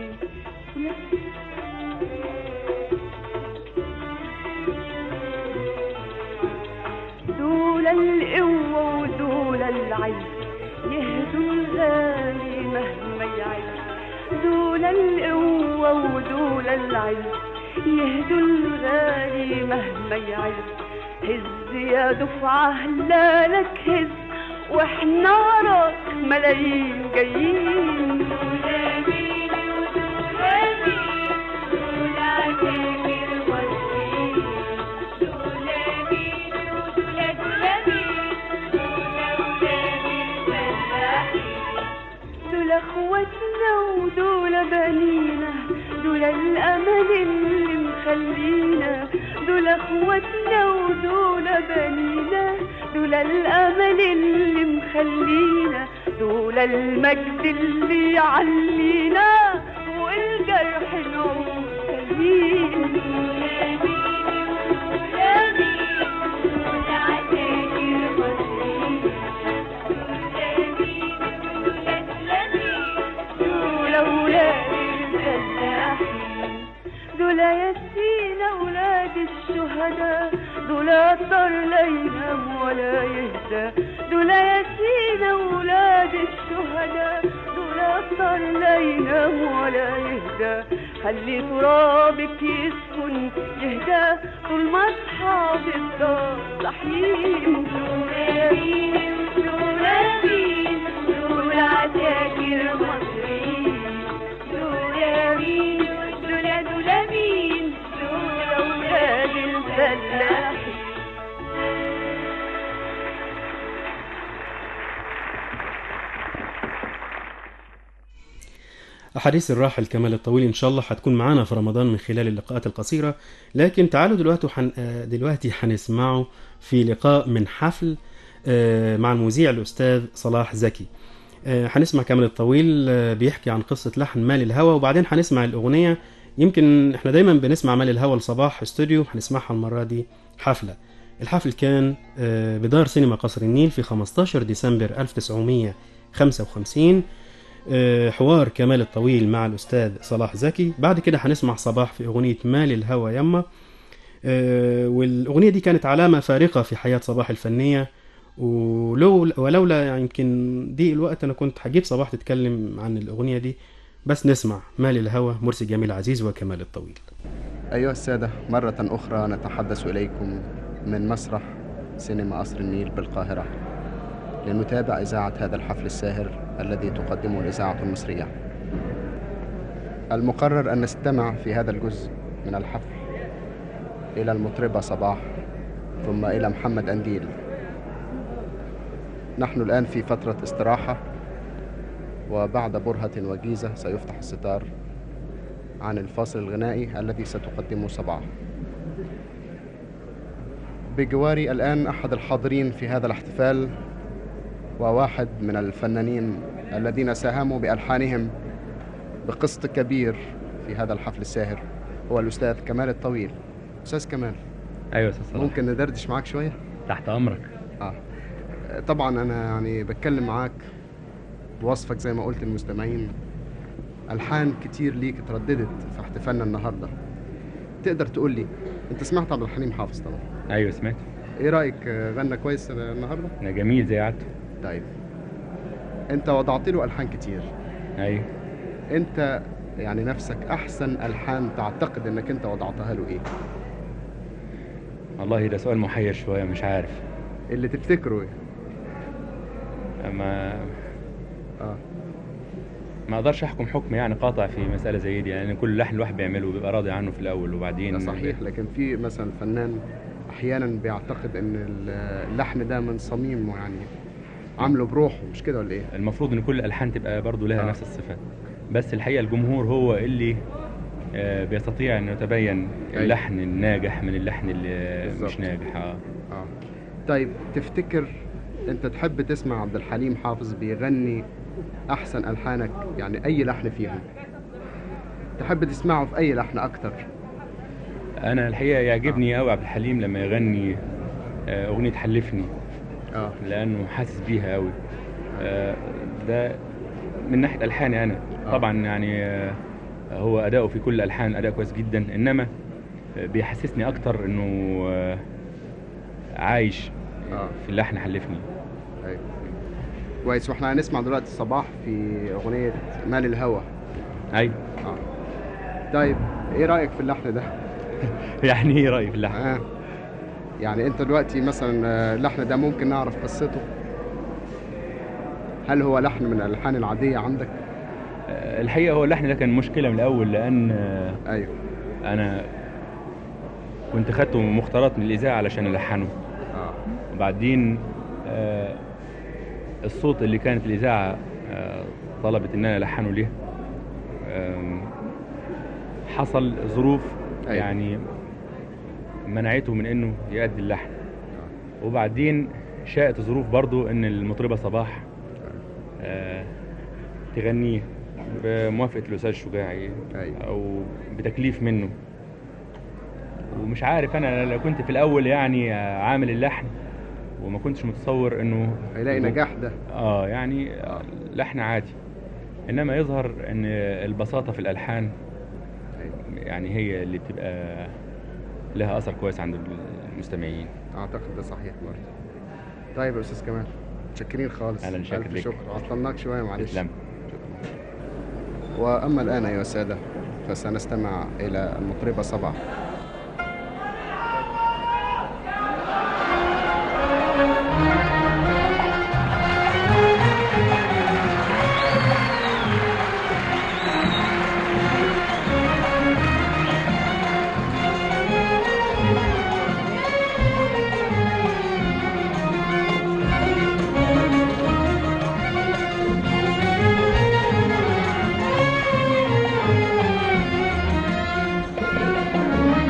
[SPEAKER 6] دول القوة ودول العز، يهدوا الغالي مهما يعز، دول القوة ودول العز، يهدوا الغالي مهما يعز. هز يا دفعة هلالك هز، واحنا وراك ملايين جايين، دول مين ودول مين، دول عساكر مصريين، دول مين ودول مين، دول أولاد الفلاحين، دول أخواتنا ودول بنينا، دول الأمل اللي مخلينا، دول أخواتنا ودول بنينا، دول الأمل اللي مخلينا، دول المجد اللي يعلينا، والجرح نعود سليم، دول مين ودول مين، دول عساكر مصريين، دول مين ودول مين، دول أولاد الفلاحين، دول ياسين أولاد الشهداء، دول الطر لا ينام ولا يهدى، دول ياسين أولاد الشهداء، دول الطر لا ينام ولا يهدى. خلي ترابك يسكن يهدى طول ما أصحاب الدار صحيين، دول مين دول مين، دول عساكر مصريين، دول مين دول دول مين، دول أولاد الفلاحين.
[SPEAKER 1] أحاديث الراحل كمال الطويل إن شاء الله هتكون معانا في رمضان من خلال اللقاءات القصيرة، لكن تعالوا دلوقتي حن... دلوقتي هنسمعه في لقاء من حفل مع المذيع الأستاذ صلاح زكي. هنسمع كمال الطويل بيحكي عن قصة لحن مال الهوى، وبعدين هنسمع الأغنية. يمكن احنا دايما بنسمع مال الهوى لصباح استوديو، هنسمعها المرة دي حفلة. الحفل كان بدار سينما قصر النيل في خمسة عشر ديسمبر ألف وتسعمائة وخمسة وخمسين. حوار كمال الطويل مع الأستاذ صلاح زكي. بعد كده هنسمع صباح في أغنية مال الهوى يما. آه، والأغنية دي كانت علامة فارقة في حياة صباح الفنية، ولو ولولا يمكن ضيق الوقت أنا كنت هجيب صباح تتكلم عن الأغنية دي. بس نسمع مال الهوى، مرسي جميل عزيز وكمال الطويل.
[SPEAKER 7] أيها السادة، مرة أخرى نتحدث إليكم من مسرح سينما قصر النيل بالقاهرة لنتابع إذاعة هذا الحفل الساهر الذي تقدمه الإذاعة المصرية. المقرر أن نستمع في هذا الجزء من الحفل إلى المطربة صباح، ثم إلى محمد أنديل. نحن الآن في فترة استراحة، وبعد برهة وجيزة سيفتح الستار عن الفاصل الغنائي الذي ستقدمه صباح. بجواري الآن أحد الحاضرين في هذا الاحتفال، وواحد من الفنانين الذين ساهموا بألحانهم بقسط كبير في هذا الحفل الساهر، هو الأستاذ كمال الطويل. أستاذ كمال،
[SPEAKER 8] ايوه يا استاذ صلاح،
[SPEAKER 7] ممكن ندردش معاك شوية؟
[SPEAKER 8] تحت امرك.
[SPEAKER 7] آه. طبعا أنا يعني بتكلم معاك بوصفك زي ما قلت للمستمعين. ألحان كتير ليك اترددت في احتفالنا النهاردة. تقدر تقول لي، أنت سمعت عبد الحليم حافظ طبعا؟
[SPEAKER 8] ايوه سمعت.
[SPEAKER 7] إيه رأيك، غنى كويس النهاردة؟
[SPEAKER 8] انا جميل زي عادته.
[SPEAKER 7] طيب، أنت وضعت له ألحان كتير.
[SPEAKER 8] ايوه.
[SPEAKER 7] أنت يعني نفسك أحسن ألحان تعتقد إنك أنت وضعتها له إيه؟
[SPEAKER 8] والله ده سؤال محير شويه، مش عارف.
[SPEAKER 7] اللي تفتكره إيه؟
[SPEAKER 8] ما
[SPEAKER 7] آه.
[SPEAKER 8] ما اقدرش احكم حكم يعني قاطع في مساله زي دي، يعني كل لحن الواحد بيعمله بيبقى راضي عنه في الاول وبعدين.
[SPEAKER 7] ده صحيح، لكن في مثلا فنان احيانا بيعتقد ان اللحن ده من صميمه، يعني عامله بروحه، مش كده ولا ايه؟
[SPEAKER 8] المفروض ان كل الالحان تبقى برضو لها
[SPEAKER 7] آه.
[SPEAKER 8] نفس الصفات، بس الحقيقه الجمهور هو اللي آه، بيستطيع انه يتبين اللحن الناجح من اللحن اللي
[SPEAKER 7] بالزبط.
[SPEAKER 8] مش ناجح. اه
[SPEAKER 7] اه طيب، تفتكر انت تحب تسمع عبد الحليم حافظ بيغني احسن الحانك، يعني اي لحن فيهم تحب تسمعه في اي لحن اكتر؟
[SPEAKER 8] انا الحقيقه يعجبني قوي عبد الحليم لما يغني آه، اغنيه حلفني،
[SPEAKER 7] اه
[SPEAKER 8] لانه حاسس بيها قوي. آه، ده من ناحيه الحاني انا.
[SPEAKER 7] آه.
[SPEAKER 8] طبعا يعني آه، هو اداؤه في كل الالحان اداء كويس جدا، انما آه، بيحسسني اكتر انه آه، عايش
[SPEAKER 7] آه.
[SPEAKER 8] في اللحن حلفني.
[SPEAKER 7] ايوه كويس. واحنا هنسمع دلوقتي صباح في اغنيه مال الهوى.
[SPEAKER 8] ايوه.
[SPEAKER 7] اه طيب، ايه رايك في اللحن ده؟
[SPEAKER 8] يعني ايه رايك في اللحن؟
[SPEAKER 7] آه. يعني انت دلوقتي مثلا آه، اللحن ده ممكن نعرف قصته؟ هل هو لحن من الالحان العاديه عندك؟
[SPEAKER 8] آه، الحقيقه هو اللحن ده كان مشكله من الاول، لان آه،
[SPEAKER 7] ايوه
[SPEAKER 8] انا كنت خدته مختارات من الاذاعه علشان الحنه،
[SPEAKER 7] اه
[SPEAKER 8] وبعدين آه، الصوت اللي كانت الاذاعه آه، طلبت ان انا الحنه ليه، آم، حصل ظروف
[SPEAKER 7] أيوة.
[SPEAKER 8] يعني منعته من انه يؤدي اللحن، وبعدين شاءت ظروف برضو ان المطربه صباح آه، تغنيه بموافقه الاستاذ الشجاعي
[SPEAKER 7] أيوة.
[SPEAKER 8] او بتكليف منه. ومش عارف انا لو كنت في الاول يعني آه، عامل اللحن وما كنتش متصور انه
[SPEAKER 7] هيلاقي نجاح ده.
[SPEAKER 8] اه يعني آه، لحن عادي، انما يظهر ان البساطه في الالحان
[SPEAKER 7] أيوة.
[SPEAKER 8] يعني هي اللي بتبقى لها اثر كويس عند المستمعين.
[SPEAKER 7] اعتقد ده صحيح برضه. طيب يا استاذ كمال، متشكرين خالص.
[SPEAKER 8] أهلاً، شاكر
[SPEAKER 7] ألف
[SPEAKER 8] لك.
[SPEAKER 7] شكر، عطلناك شويه معلش.
[SPEAKER 8] تسلم.
[SPEAKER 7] واما الان ايها الساده فسنستمع الى المطربه صباح.
[SPEAKER 4] Thank you.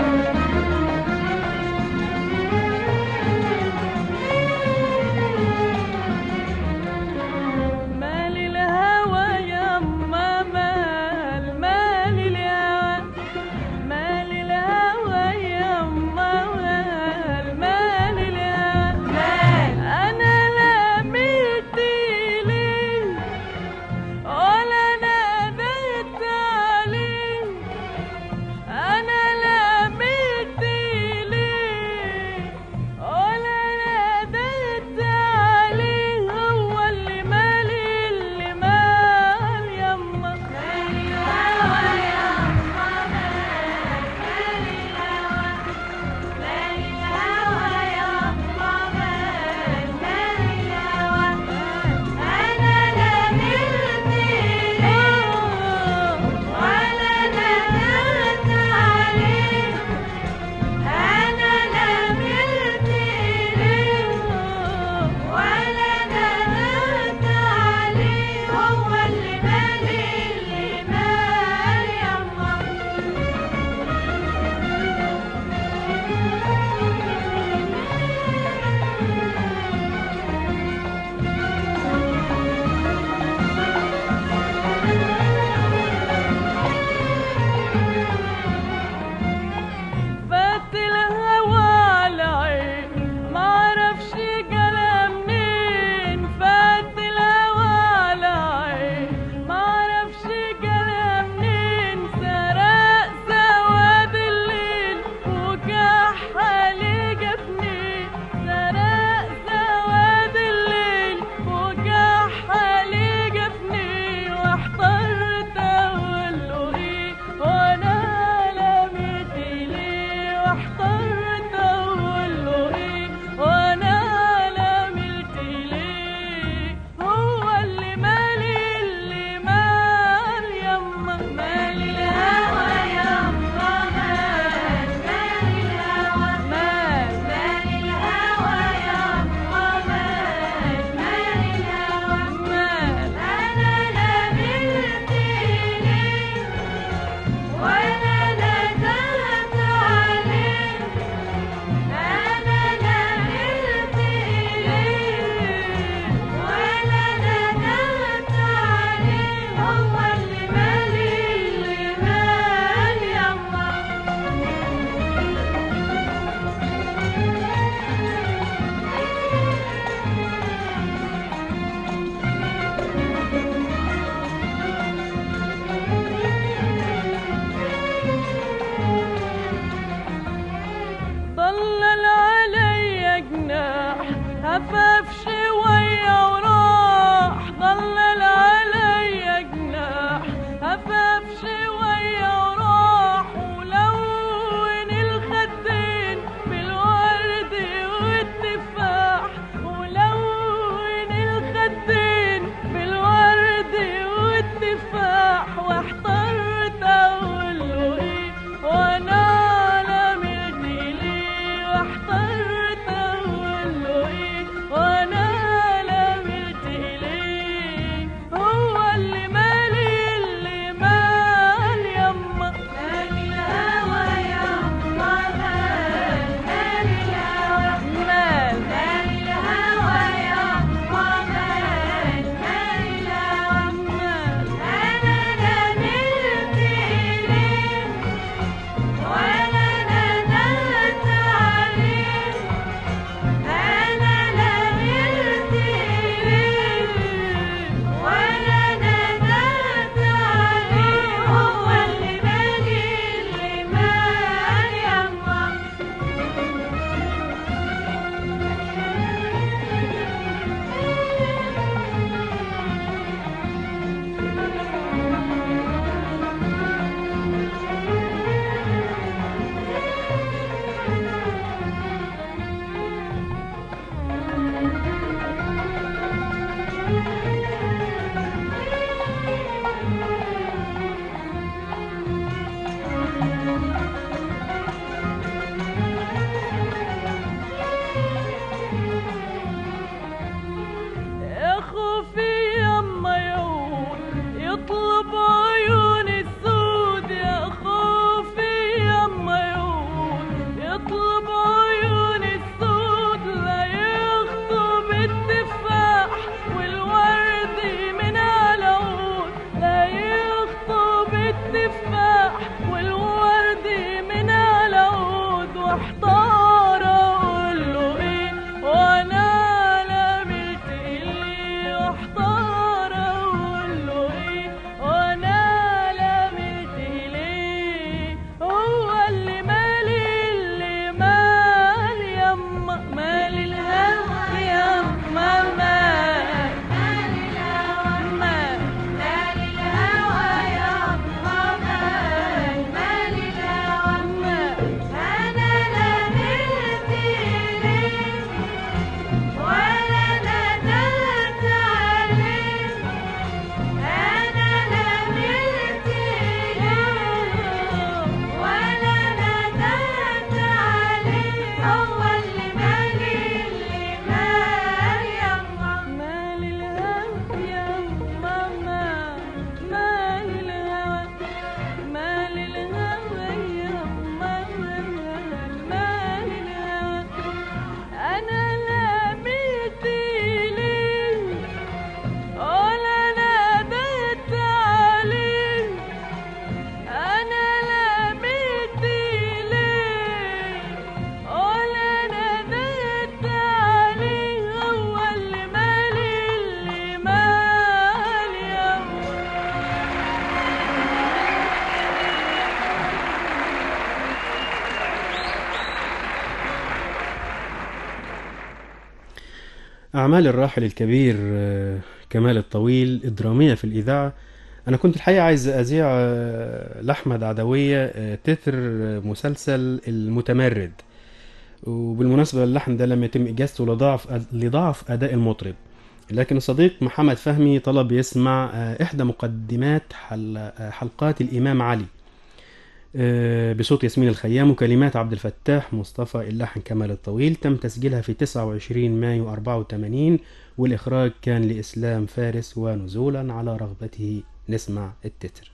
[SPEAKER 1] أعمال الراحل الكبير كمال الطويل الدرامية في الإذاعة، أنا كنت الحقيقة عايز أذيع لأحمد عدوية تتر مسلسل المتمرد، وبالمناسبة اللحن ده لم يتم إجازته لضعف لضعف أداء المطرب، لكن الصديق محمد فهمي طلب يسمع إحدى مقدمات حلقات الإمام علي بصوت ياسمين الخيام وكلمات عبد الفتاح مصطفى، اللحن كمال الطويل. تم تسجيلها في تسعة وعشرين مايو أربعة وثمانين، والإخراج كان لإسلام فارس، ونزولا على رغبته نسمع التتر.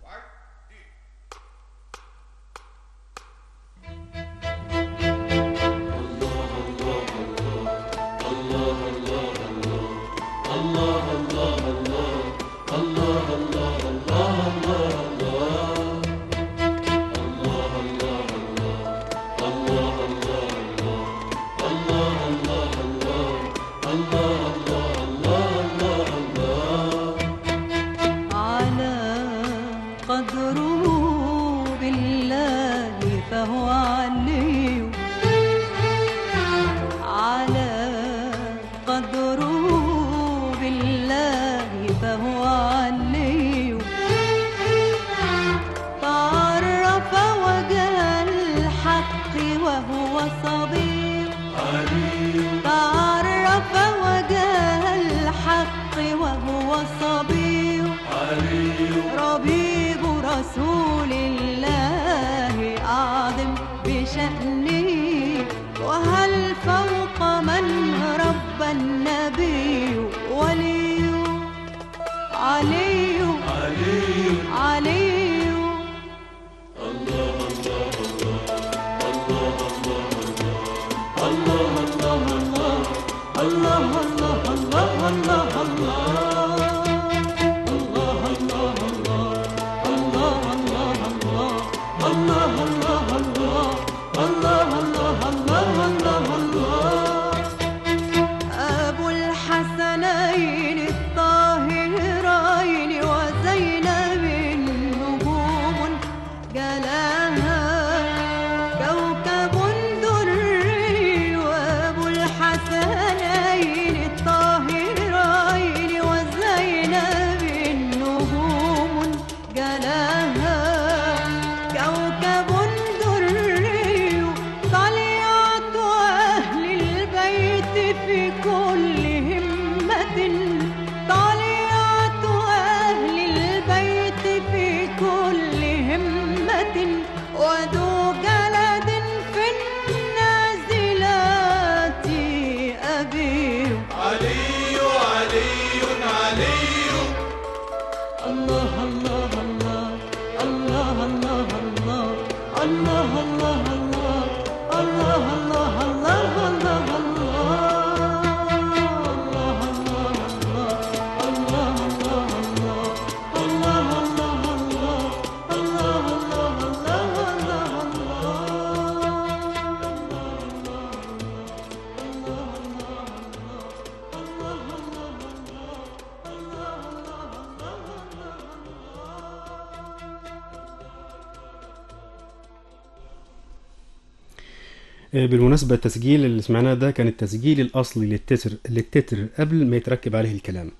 [SPEAKER 1] بالمناسبة التسجيل اللي سمعناه ده كان التسجيل الأصلي للتتر, للتتر قبل ما يتركب عليه الكلام.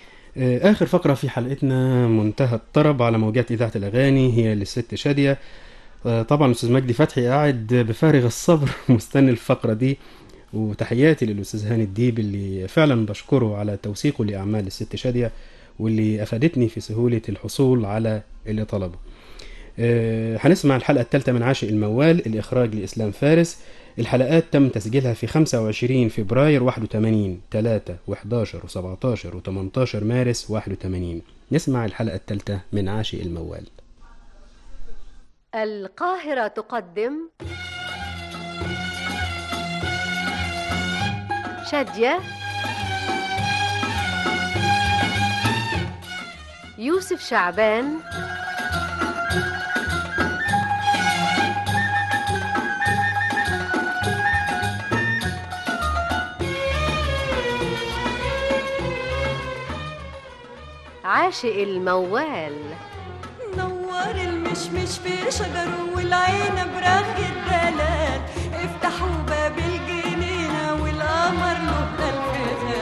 [SPEAKER 1] آخر فقرة في حلقتنا منتهى الطرب على موجات إذاعة الأغاني هي للست شادية. طبعا الأستاذ مجدي فتحي قاعد بفارغ الصبر مستني الفقرة دي، وتحياتي للأستاذ هاني الديب اللي فعلا بشكره على توثيقه لأعمال الست شادية واللي أفادتني في سهولة الحصول على اللي طلبه. هنسمع الحلقة الثالثة من عاشق الموال، الإخراج لإسلام فارس. الحلقات تم تسجيلها في خمسة وعشرين فبراير واحد وثمانين، ثلاثة وحداشر وسبعتاشر وتمنتاشر مارس واحد وثمانين. نسمع الحلقة الثالثة من عاشق الموال.
[SPEAKER 9] القاهرة تقدم شادية، يوسف شعبان، عاشق الموال.
[SPEAKER 10] نور المشمش في شجره والعين براخ الدلال، افتحوا باب الجنينة والقمر له ألف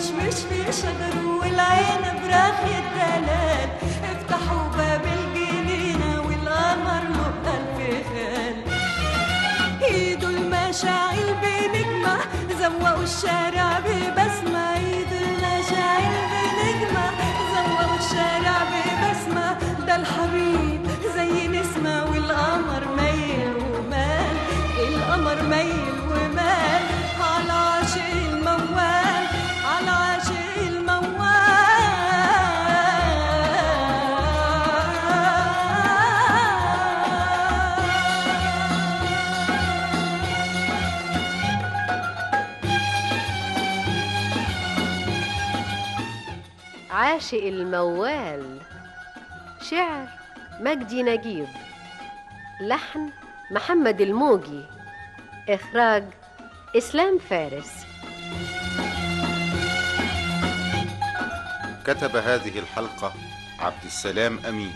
[SPEAKER 10] المشمش في شجر والعين براخ الدلال، افتحوا باب الجنينة والقمر له ألف خال. ايدوا المشاعل بنجمة زوقوا الشارع ببسمة، ايدوا المشاعل بنجمة زوقوا الشارع ببسمة، ده الحبيب زي نسمة والقمر ميل ومال، القمر ميل ومال على عاشق الموال، على عاشق الموال.
[SPEAKER 9] عاشق الموال، شعر مجدي نجيب، لحن محمد الموجي، إخراج إسلام فارس.
[SPEAKER 11] كتب هذه الحلقة عبد السلام أمين.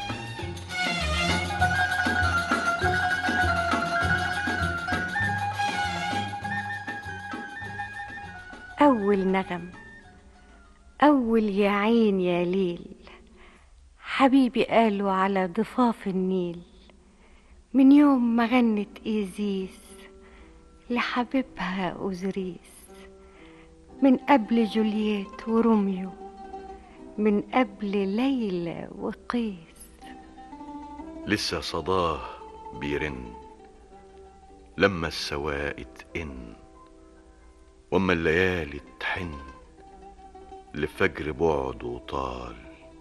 [SPEAKER 12] أول نغم، أول يا عين يا ليل، حبيبي قالوا على ضفاف النيل، من يوم ما غنت إيزيس لحبيبها أوزريس، من قبل جولييت وروميو، من قبل ليلى وقيس.
[SPEAKER 13] لسه صداه بيرن لما السواقي تئن، وما الليالي تحن لفجر بعده طال.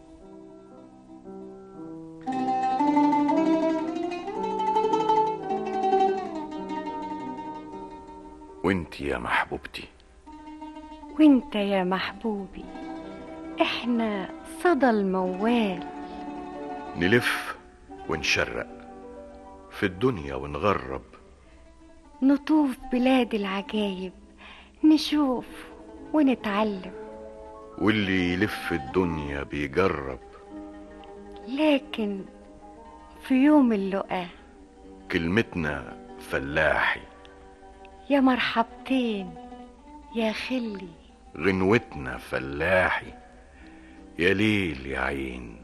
[SPEAKER 13] وانت يا محبوبتي،
[SPEAKER 12] وانت يا محبوبي، احنا صدى الموال،
[SPEAKER 13] نلف ونشرق في الدنيا ونغرب،
[SPEAKER 12] نطوف بلاد العجايب، نشوف ونتعلم،
[SPEAKER 13] واللي يلف الدنيا بيجرب،
[SPEAKER 12] لكن في يوم اللقاء
[SPEAKER 13] كلمتنا فلاحي.
[SPEAKER 12] يا مرحبتين يا خلي،
[SPEAKER 13] غنوتنا فلاحي. يا ليل يا عين.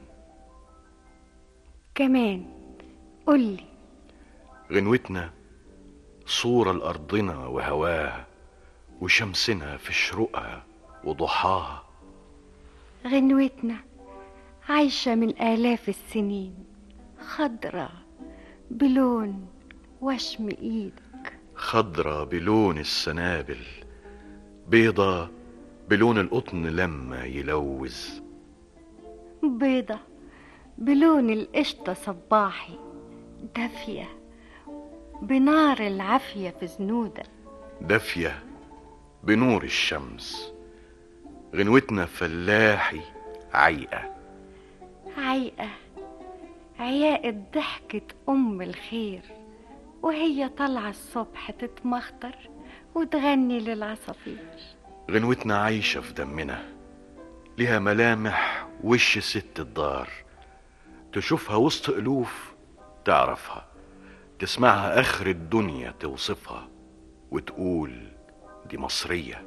[SPEAKER 12] كمان قولي،
[SPEAKER 13] غنوتنا صورة لأرضنا وهواها، وشمسنا في شروقها وضحاها.
[SPEAKER 12] غنوتنا عايشة من آلاف السنين، خضرة بلون وشم ايدك،
[SPEAKER 13] خضرة بلون السنابل، بيضة بلون القطن لما يلوز،
[SPEAKER 12] بيضة بلون القشطة صباحي، دافية بنار العافية في زنودك،
[SPEAKER 13] دافية بنور الشمس. غنوتنا فلاحي عيقة،
[SPEAKER 12] عيقة عياقة ضحكة أم الخير، وهي طالعة الصبح تتمخطر وتغني للعصافير.
[SPEAKER 13] غنوتنا عايشة في دمنا، لها ملامح وش ست الدار، تشوفها وسط ألوف تعرفها، تسمعها آخر الدنيا توصفها، وتقول دي مصرية.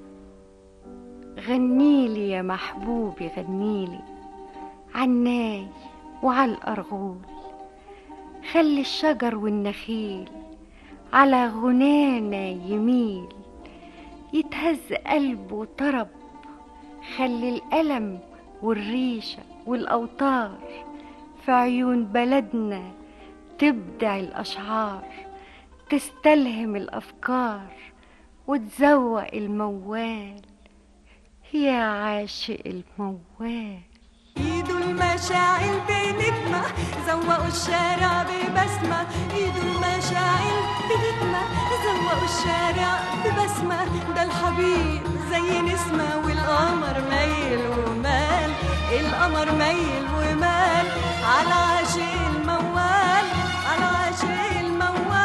[SPEAKER 12] غنيلي يا محبوبي غنيلي، عالناي وعالأرغول، خلي الشجر والنخيل على غنانا يميل، يتهز قلبه طرب، خلي الألم والريشة والأوتار في عيون بلدنا تبدع الأشعار، تستلهم الأفكار وتزوق الموال. يا عاشق الموال،
[SPEAKER 10] ايدوا المشاعل بنجمة زوقوا الشارع ببسمة، ايدوا المشاعل بنجمة زوقوا الشارع ببسمة، ده الحبيب زي نسمة والقمر ميل ومال، القمر ميل ومال على عاشق الموال، على عاشق الموال.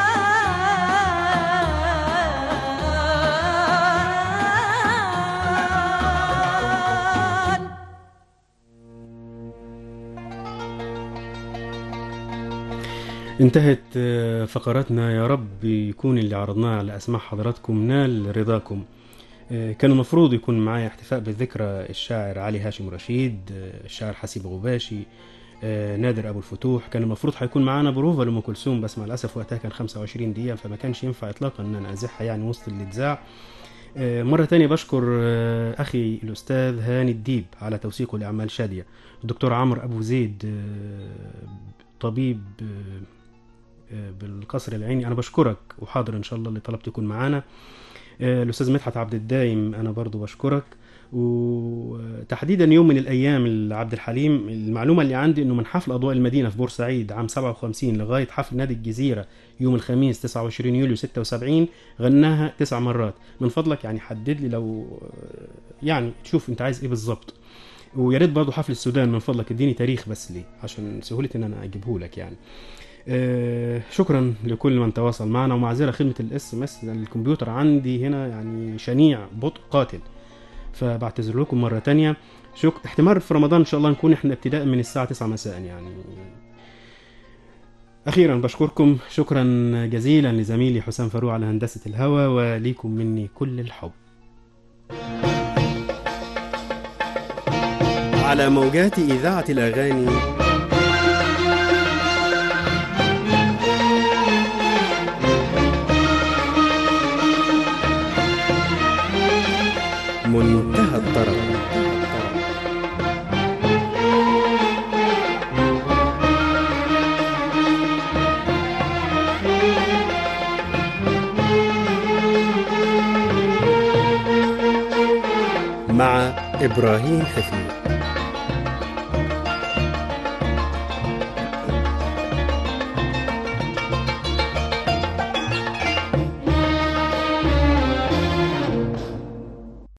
[SPEAKER 1] انتهت فقراتنا، يا رب يكون اللي عرضناه على أسماع حضراتكم نال رضاكم. كان المفروض يكون معايا احتفاء بالذكرى الشاعر علي هاشم رشيد، الشاعر حسيب غباشي، نادر أبو الفتوح. كان المفروض هيكون معانا بروفا لأم كلثوم، بس مع الأسف وقتها كان خمسة وعشرين دقيقة، فما كانش ينفع إطلاقا أن أنا أزحها يعني وسط الإذاعة. مرة تانية بشكر أخي الأستاذ هاني الديب على توثيقه لأعمال شادية، الدكتور عمرو أبو زيد طبيب بالقصر العيني، أنا بشكرك وحاضر إن شاء الله اللي طلبت يكون معانا. الأستاذ مدحت عبد الدايم أنا برضو بشكرك. وتحديدا يوم من الأيام عبد الحليم، المعلومة اللي عندي أنه من حفل أضواء المدينة في بورسعيد عام سبعة وخمسين لغاية حفل نادي الجزيرة يوم الخميس تسعة وعشرين يوليو ستة وسبعين غناها تسع مرات. من فضلك يعني حدد لي، لو يعني تشوف أنت عايز إيه بالضبط. ويا ريت برضو حفل السودان من فضلك اديني تاريخ بس ليه عشان سهولة ان انا اجيبه لك يعني. آه شكرا لكل من تواصل معنا، ومعذره خدمه الاس ام اس الكمبيوتر عندي هنا يعني شنيع بطء قاتل، فبعتذر لكم مره تانية. شك... احتمال في رمضان ان شاء الله نكون احنا ابتداء من الساعه تسعة مساء يعني. اخيرا بشكركم شكرا جزيلا لزميلي حسام فاروق على هندسه الهواء، وليكم مني كل الحب.
[SPEAKER 14] على موجات إذاعة الأغاني منتهى الطرب. مع إبراهيم حفيظ.